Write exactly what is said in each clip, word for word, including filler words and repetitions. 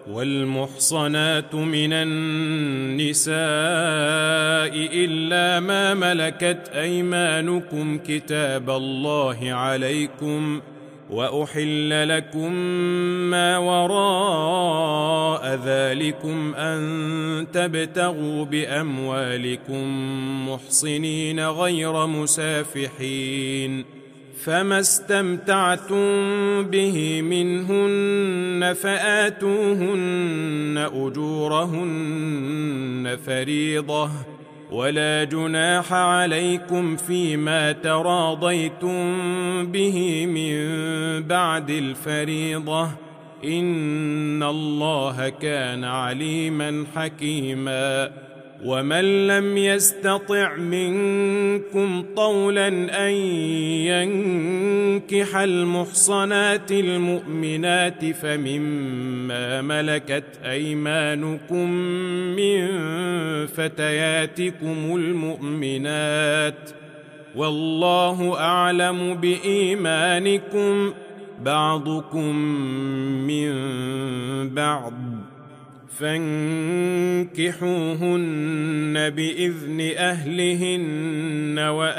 والمحصنات من النساء إلا ما ملكت أيمانكم كتاب الله عليكم، وأحل لكم ما وراء ذلكم أن تبتغوا بأموالكم محصنين غير مسافحين، فما استمتعتم به منهن فآتوهن أجورهن فريضة، ولا جناح عليكم فيما تراضيتم به من بعد الفريضة، إن الله كان عليما حكيما. ومن لم يستطع منكم طولا أن ينكح المحصنات المؤمنات فمما ملكت أيمانكم من فتياتكم المؤمنات، والله أعلم بإيمانكم، بعضكم من بعض، فانكحوهن بإذن أهلهن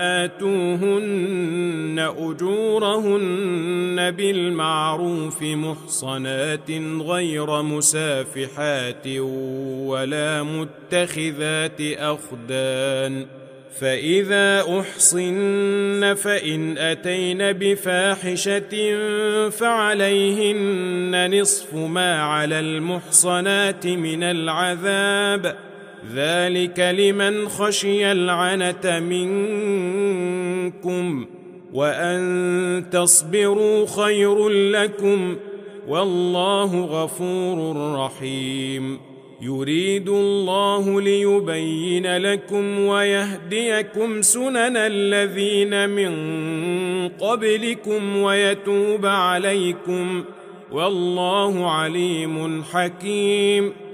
وآتوهن أجورهن بالمعروف محصنات غير مسافحات ولا متخذات أخدان، فإذا أحصن فإن أتين بفاحشة فعليهن نصف ما على المحصنات من العذاب، ذلك لمن خشي العنة منكم، وأن تصبروا خير لكم، والله غفور رحيم. يريد الله ليبين لكم ويهديكم سنن الذين من قبلكم ويتوب عليكم، والله عليم حكيم.